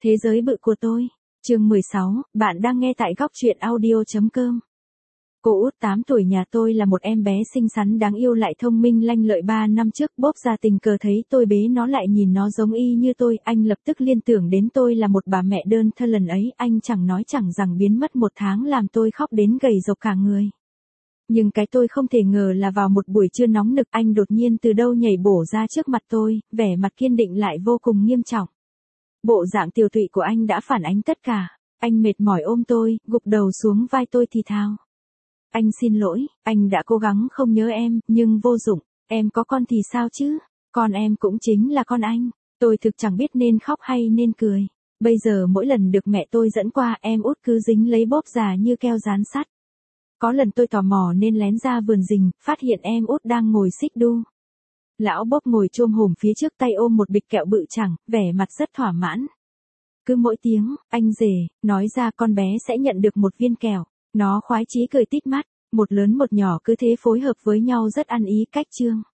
Thế giới bự của tôi. Chương 16, bạn đang nghe tại góc truyện audio.com. Cô út 8 tuổi nhà tôi là một em bé xinh xắn đáng yêu lại thông minh lanh lợi. 3 năm trước bốp ra tình cờ thấy tôi bế nó lại nhìn nó giống y như tôi, anh lập tức liên tưởng đến tôi là một bà mẹ đơn thân. Lần ấy anh chẳng nói chẳng rằng biến mất 1 tháng làm tôi khóc đến gầy rộc cả người. Nhưng cái tôi không thể ngờ là vào một buổi trưa nóng nực anh đột nhiên từ đâu nhảy bổ ra trước mặt tôi, vẻ mặt kiên định lại vô cùng nghiêm trọng. Bộ dạng tiều tụy của anh đã phản ánh tất cả. Anh mệt mỏi ôm tôi, gục đầu xuống vai tôi thì thào. Anh xin lỗi, anh đã cố gắng không nhớ em, nhưng vô dụng. Em có con thì sao chứ? Con em cũng chính là con anh. Tôi thực chẳng biết nên khóc hay nên cười. Bây giờ mỗi lần được mẹ tôi dẫn qua em út cứ dính lấy bốp già như keo dán sắt. Có lần tôi tò mò nên lén ra vườn rình, phát hiện em út đang ngồi xích đu. Lão bốp ngồi chôm hổm phía trước tay ôm một bịch kẹo bự chẳng, vẻ mặt rất thỏa mãn. Cứ mỗi tiếng, anh rể, nói ra con bé sẽ nhận được một viên kẹo. Nó khoái chí cười tít mắt, một lớn một nhỏ cứ thế phối hợp với nhau rất ăn ý cách chương.